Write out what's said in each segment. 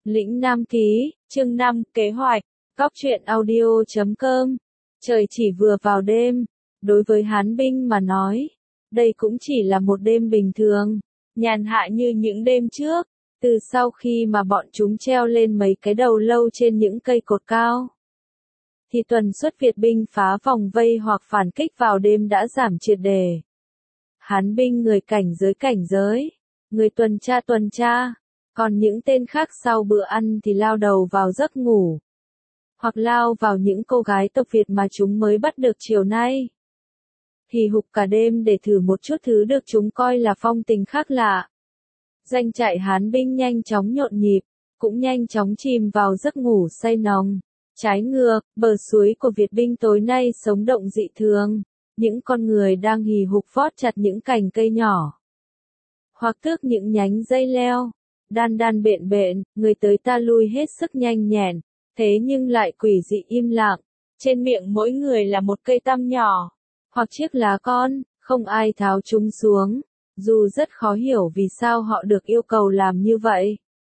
Lĩnh Nam Ký, chương 5, kế hoạch, góc truyện audio.com. Trời chỉ vừa vào đêm, đối với Hán binh mà nói, đây cũng chỉ là một đêm bình thường, nhàn hạ như những đêm trước, từ sau khi mà bọn chúng treo lên mấy cái đầu lâu trên những cây cột cao. Thì tuần suất Việt binh phá vòng vây hoặc phản kích vào đêm đã giảm triệt đề. Hán binh người cảnh giới, người tuần tra, còn những tên khác sau bữa ăn thì lao đầu vào giấc ngủ. Hoặc lao vào những cô gái tộc Việt mà chúng mới bắt được chiều nay. Thì hục cả đêm để thử một chút thứ được chúng coi là phong tình khác lạ. Doanh trại Hán binh nhanh chóng nhộn nhịp, cũng nhanh chóng chìm vào giấc ngủ say nồng. Trái ngược, bờ suối của Việt binh tối nay sống động dị thường. Những con người đang hì hục vót chặt những cành cây nhỏ. Hoặc tước những nhánh dây leo. Đan bện, người tới ta lui hết sức nhanh nhẹn. Thế nhưng lại quỷ dị im lặng. Trên miệng mỗi người là một cây tăm nhỏ. Hoặc chiếc lá con, không ai tháo chúng xuống. Dù rất khó hiểu vì sao họ được yêu cầu làm như vậy.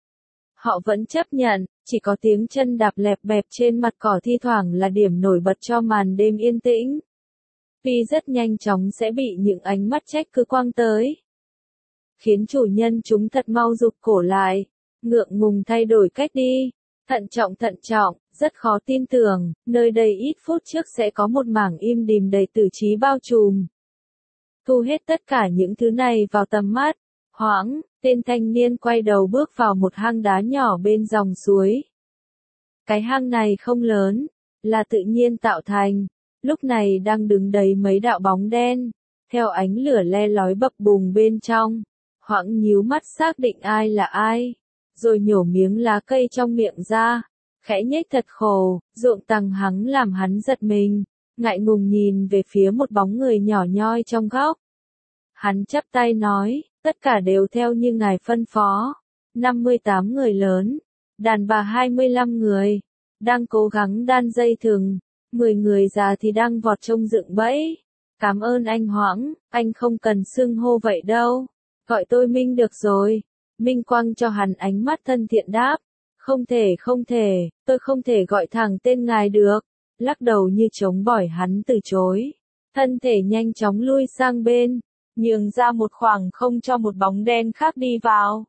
Họ vẫn chấp nhận, chỉ có tiếng chân đạp lẹp bẹp trên mặt cỏ thi thoảng là điểm nổi bật cho màn đêm yên tĩnh. Vì rất nhanh chóng sẽ bị những ánh mắt trách cứ quăng tới. Khiến chủ nhân chúng thật mau rụt cổ lại, ngượng ngùng thay đổi cách đi, thận trọng, rất khó tin tưởng, nơi đây ít phút trước sẽ có một mảng im đìm đầy tử trí bao trùm. Thu hết tất cả những thứ này vào tầm mắt, hoảng, tên thanh niên quay đầu bước vào một hang đá nhỏ bên dòng suối. Cái hang này không lớn, là tự nhiên tạo thành, lúc này đang đứng đầy mấy đạo bóng đen, theo ánh lửa le lói bập bùng bên trong. Hoảng nhíu mắt xác định ai là ai, rồi nhổ miếng lá cây trong miệng ra, khẽ nhếch thật khổ, ruộng tằng hắng làm hắn giật mình, ngại ngùng nhìn về phía một bóng người nhỏ nhoi trong góc. Hắn chắp tay nói, tất cả đều theo như ngài phân phó, 58 người lớn, đàn bà 25 người, đang cố gắng đan dây thừng, 10 người già thì đang vọt trông dựng bẫy. Cảm ơn anh Hoãng, anh không cần xưng hô vậy đâu. Gọi tôi Minh được rồi. Minh quăng cho hắn ánh mắt thân thiện đáp. Không thể, tôi không thể gọi thẳng tên ngài được. Lắc đầu như chống bỏi hắn từ chối. Thân thể nhanh chóng lui sang bên, nhường ra một khoảng không cho một bóng đen khác đi vào.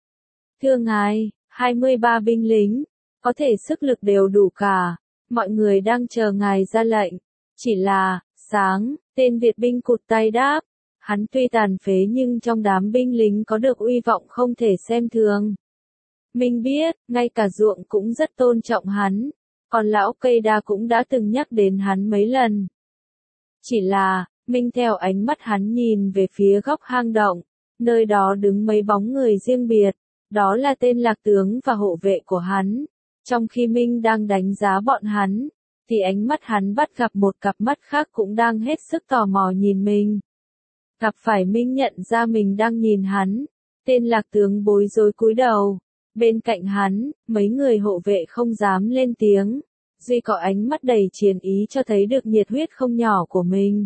Thưa ngài, 23 binh lính, có thể sức lực đều đủ cả. Mọi người đang chờ ngài ra lệnh. Chỉ là, sáng, tên Việt binh cụt tay đáp. Hắn tuy tàn phế nhưng trong đám binh lính có được uy vọng không thể xem thường. Mình biết, ngay cả ruộng cũng rất tôn trọng hắn, còn lão cây đa cũng đã từng nhắc đến hắn mấy lần. Chỉ là, Minh theo ánh mắt hắn nhìn về phía góc hang động, nơi đó đứng mấy bóng người riêng biệt, đó là tên lạc tướng và hộ vệ của hắn. Trong khi Minh đang đánh giá bọn hắn, thì ánh mắt hắn bắt gặp một cặp mắt khác cũng đang hết sức tò mò nhìn mình. Gặp phải Minh nhận ra mình đang nhìn hắn, tên lạc tướng bối rối cúi đầu. Bên cạnh hắn, mấy người hộ vệ không dám lên tiếng, duy có ánh mắt đầy chiến ý cho thấy được nhiệt huyết không nhỏ của mình.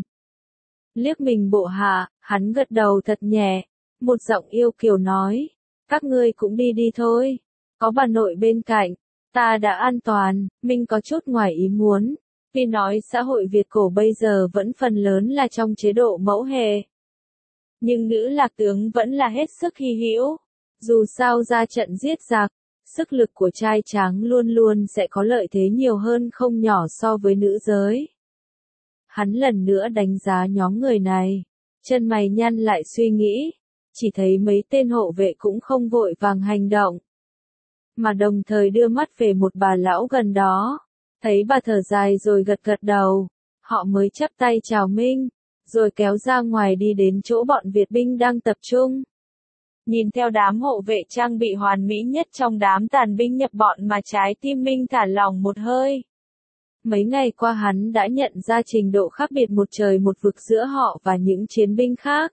Liếc mình bộ hạ, hắn gật đầu thật nhẹ, một giọng yêu kiều nói, các ngươi cũng đi đi thôi, có bà nội bên cạnh, ta đã an toàn. Minh có chút ngoài ý muốn, vì nói xã hội Việt cổ bây giờ vẫn phần lớn là trong chế độ mẫu hệ. Nhưng nữ lạc tướng vẫn là hết sức hy hữu. Dù sao ra trận giết giặc, sức lực của trai tráng luôn luôn sẽ có lợi thế nhiều hơn không nhỏ so với nữ giới. Hắn lần nữa đánh giá nhóm người này, chân mày nhăn lại suy nghĩ, chỉ thấy mấy tên hộ vệ cũng không vội vàng hành động, mà đồng thời đưa mắt về một bà lão gần đó, thấy bà thở dài rồi gật gật đầu, họ mới chắp tay chào Minh, rồi kéo ra ngoài đi đến chỗ bọn Việt binh đang tập trung. Nhìn theo đám hộ vệ trang bị hoàn mỹ nhất trong đám tàn binh nhập bọn mà trái tim Minh thả lỏng một hơi. Mấy ngày qua hắn đã nhận ra trình độ khác biệt một trời một vực giữa họ và những chiến binh khác.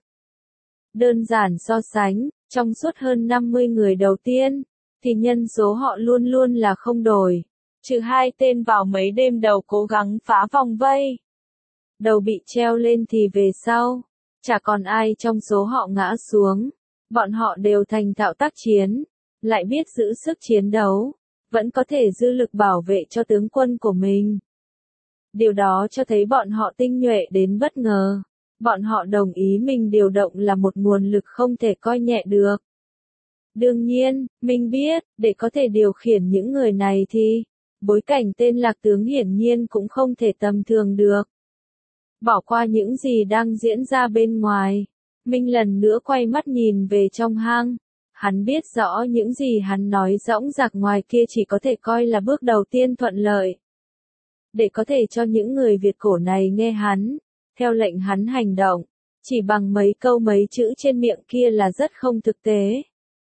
Đơn giản so sánh, trong suốt hơn 50 người đầu tiên, thì nhân số họ luôn luôn là không đổi, trừ 2 tên vào mấy đêm đầu cố gắng phá vòng vây. Đầu bị treo lên thì về sau, chả còn ai trong số họ ngã xuống. Bọn họ đều thành thạo tác chiến, lại biết giữ sức chiến đấu, vẫn có thể dư lực bảo vệ cho tướng quân của mình. Điều đó cho thấy bọn họ tinh nhuệ đến bất ngờ. Bọn họ đồng ý mình điều động là một nguồn lực không thể coi nhẹ được. Đương nhiên, mình biết, để có thể điều khiển những người này thì, bối cảnh tên Lạc tướng hiển nhiên cũng không thể tầm thường được. Bỏ qua những gì đang diễn ra bên ngoài, Minh lần nữa quay mắt nhìn về trong hang. Hắn biết rõ những gì hắn nói dõng dạc ngoài kia chỉ có thể coi là bước đầu tiên thuận lợi. Để có thể cho những người Việt cổ này nghe hắn, theo lệnh hắn hành động, chỉ bằng mấy câu mấy chữ trên miệng kia là rất không thực tế.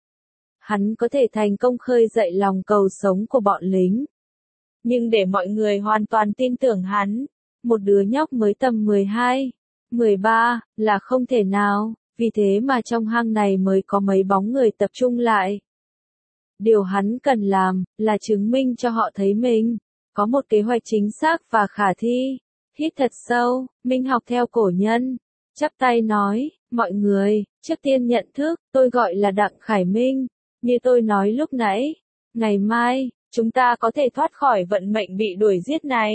Hắn có thể thành công khơi dậy lòng cầu sống của bọn lính. Nhưng để mọi người hoàn toàn tin tưởng hắn, một đứa nhóc mới tầm 12, 13, là không thể nào, vì thế mà trong hang này mới có mấy bóng người tập trung lại. Điều hắn cần làm, là chứng minh cho họ thấy mình có một kế hoạch chính xác và khả thi. Hít thật sâu, Minh học theo cổ nhân, chắp tay nói, mọi người, trước tiên nhận thức, tôi gọi là Đặng Khải Minh, như tôi nói lúc nãy, ngày mai, chúng ta có thể thoát khỏi vận mệnh bị đuổi giết này.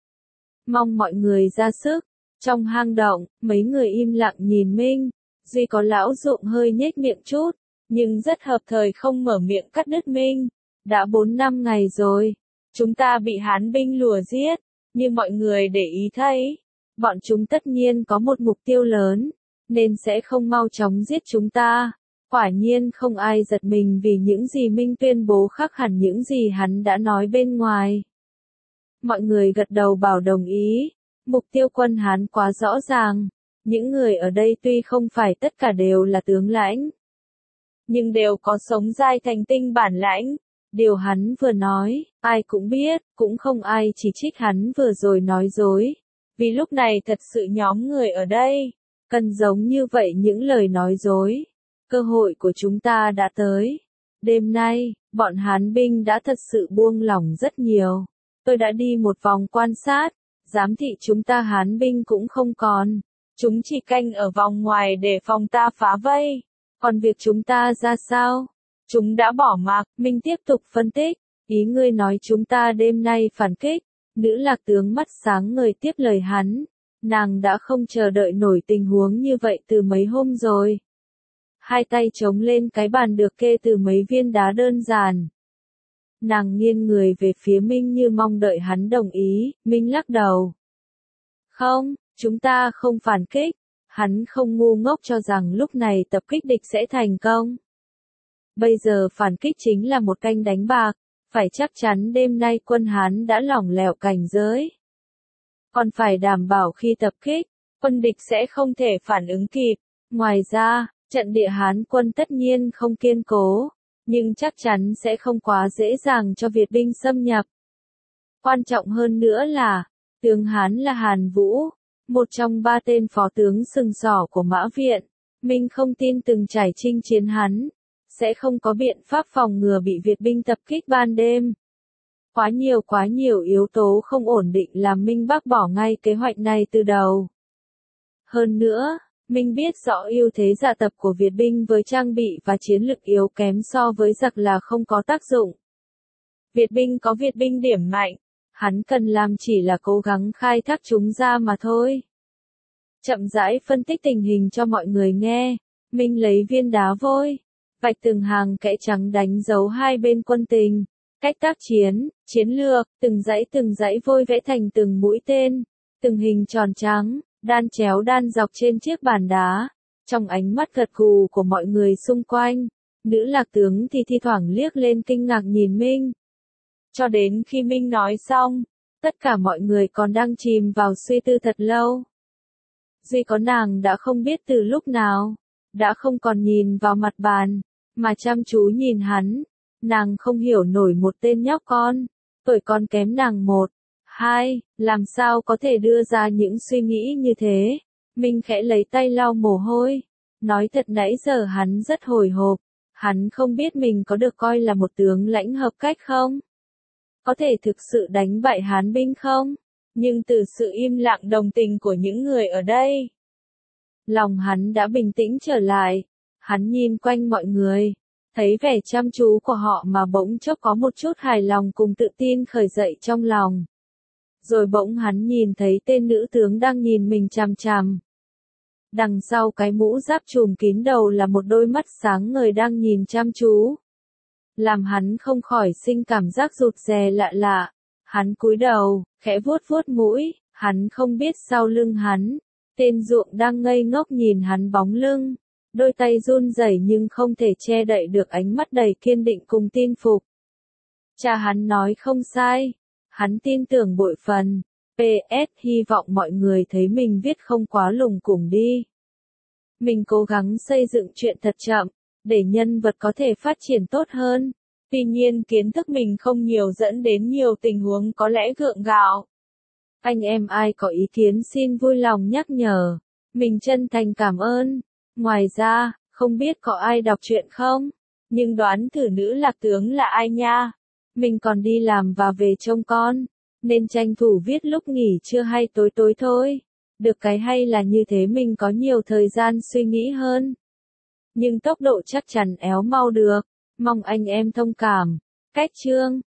Mong mọi người ra sức. Trong hang động, mấy người im lặng nhìn Minh, duy có lão Dụng hơi nhếch miệng chút, nhưng rất hợp thời không mở miệng cắt đứt Minh. Đã 4 năm ngày rồi, chúng ta bị Hán binh lùa giết, nhưng mọi người để ý thấy, bọn chúng tất nhiên có một mục tiêu lớn, nên sẽ không mau chóng giết chúng ta. Quả nhiên không ai giật mình vì những gì Minh tuyên bố khác hẳn những gì hắn đã nói bên ngoài. Mọi người gật đầu bảo đồng ý, mục tiêu quân Hán quá rõ ràng, những người ở đây tuy không phải tất cả đều là tướng lãnh, nhưng đều có sống dai thành tinh bản lãnh. Điều hắn vừa nói, ai cũng biết, cũng không ai chỉ trích hắn vừa rồi nói dối. Vì lúc này thật sự nhóm người ở đây, cần giống như vậy những lời nói dối. Cơ hội của chúng ta đã tới. Đêm nay, bọn Hán binh đã thật sự buông lỏng rất nhiều. Tôi đã đi một vòng quan sát, giám thị chúng ta Hán binh cũng không còn. Chúng chỉ canh ở vòng ngoài để phòng ta phá vây. Còn việc chúng ta ra sao? Chúng đã bỏ mặc. Minh tiếp tục phân tích. Ý ngươi nói chúng ta đêm nay phản kích. Nữ Lạc tướng mắt sáng ngời tiếp lời hắn. Nàng đã không chờ đợi nổi tình huống như vậy từ mấy hôm rồi. Hai tay chống lên cái bàn được kê từ mấy viên đá đơn giản. Nàng nghiêng người về phía Minh như mong đợi hắn đồng ý. Minh lắc đầu. Không, chúng ta không phản kích. Hắn không ngu ngốc cho rằng lúc này tập kích địch sẽ thành công. Bây giờ phản kích chính là một canh đánh bạc, phải chắc chắn đêm nay quân Hán đã lỏng lẻo cảnh giới. Còn phải đảm bảo khi tập kích, quân địch sẽ không thể phản ứng kịp. Ngoài ra, trận địa Hán quân tất nhiên không kiên cố, nhưng chắc chắn sẽ không quá dễ dàng cho Việt binh xâm nhập. Quan trọng hơn nữa là, tướng Hán là Hàn Vũ, một trong 3 tên phó tướng sừng sỏ của Mã Viện. Minh không tin từng trải chinh chiến hắn sẽ không có biện pháp phòng ngừa bị Việt binh tập kích ban đêm. Quá nhiều yếu tố không ổn định làm Minh bác bỏ ngay kế hoạch này từ đầu. Hơn nữa, Minh biết rõ ưu thế dạ tập của Việt binh với trang bị và chiến lực yếu kém so với giặc là không có tác dụng. Việt binh có Việt binh điểm mạnh, hắn cần làm chỉ là cố gắng khai thác chúng ra mà thôi. Chậm rãi phân tích tình hình cho mọi người nghe, Minh lấy viên đá vôi, vạch từng hàng kẽ trắng đánh dấu hai bên quân tình, cách tác chiến, chiến lược, từng dãy vôi vẽ thành từng mũi tên, từng hình tròn trắng, đan chéo đan dọc trên chiếc bàn đá. Trong ánh mắt gật gù của mọi người xung quanh, nữ Lạc tướng thì thi thoảng liếc lên kinh ngạc nhìn Minh. Cho đến khi Minh nói xong, tất cả mọi người còn đang chìm vào suy tư thật lâu. Duy có nàng đã không biết từ lúc nào, đã không còn nhìn vào mặt bàn, mà chăm chú nhìn hắn. Nàng không hiểu nổi một tên nhóc con, tuổi con kém nàng 1, 2, làm sao có thể đưa ra những suy nghĩ như thế. Minh khẽ lấy tay lau mồ hôi, nói thật nãy giờ hắn rất hồi hộp, hắn không biết mình có được coi là một tướng lãnh hợp cách không? Có thể thực sự đánh bại Hán binh không? Nhưng từ sự im lặng đồng tình của những người ở đây, lòng hắn đã bình tĩnh trở lại. Hắn nhìn quanh mọi người, Thấy vẻ chăm chú của họ mà bỗng chốc có một chút hài lòng cùng tự tin khởi dậy trong lòng. Rồi bỗng hắn nhìn thấy tên nữ tướng đang nhìn mình chằm chằm. Đằng sau cái mũ giáp trùm kín đầu là một đôi mắt sáng ngời đang nhìn chăm chú. Làm hắn không khỏi sinh cảm giác rụt rè lạ lạ. Hắn cúi đầu, khẽ vuốt vuốt mũi, hắn không biết sau lưng hắn. Tên ruộng đang ngây ngốc nhìn hắn bóng lưng. Đôi tay run rẩy nhưng không thể che đậy được ánh mắt đầy kiên định cùng tin phục. Cha hắn nói không sai. Hắn tin tưởng bội phần. PS hy vọng mọi người thấy mình viết không quá lùng củng đi. Mình cố gắng xây dựng chuyện thật chậm, để nhân vật có thể phát triển tốt hơn. Tuy nhiên kiến thức mình không nhiều dẫn đến nhiều tình huống có lẽ gượng gạo. Anh em ai có ý kiến xin vui lòng nhắc nhở. Mình chân thành cảm ơn. Ngoài ra, không biết có ai đọc truyện không? Nhưng đoán thử nữ lạc tướng là ai nha? Mình còn đi làm và về trông con, nên tranh thủ viết lúc nghỉ trưa hay tối tối thôi. Được cái hay là như thế mình có nhiều thời gian suy nghĩ hơn. Nhưng tốc độ chắc chắn éo mau được. Mong anh em thông cảm. Cách chương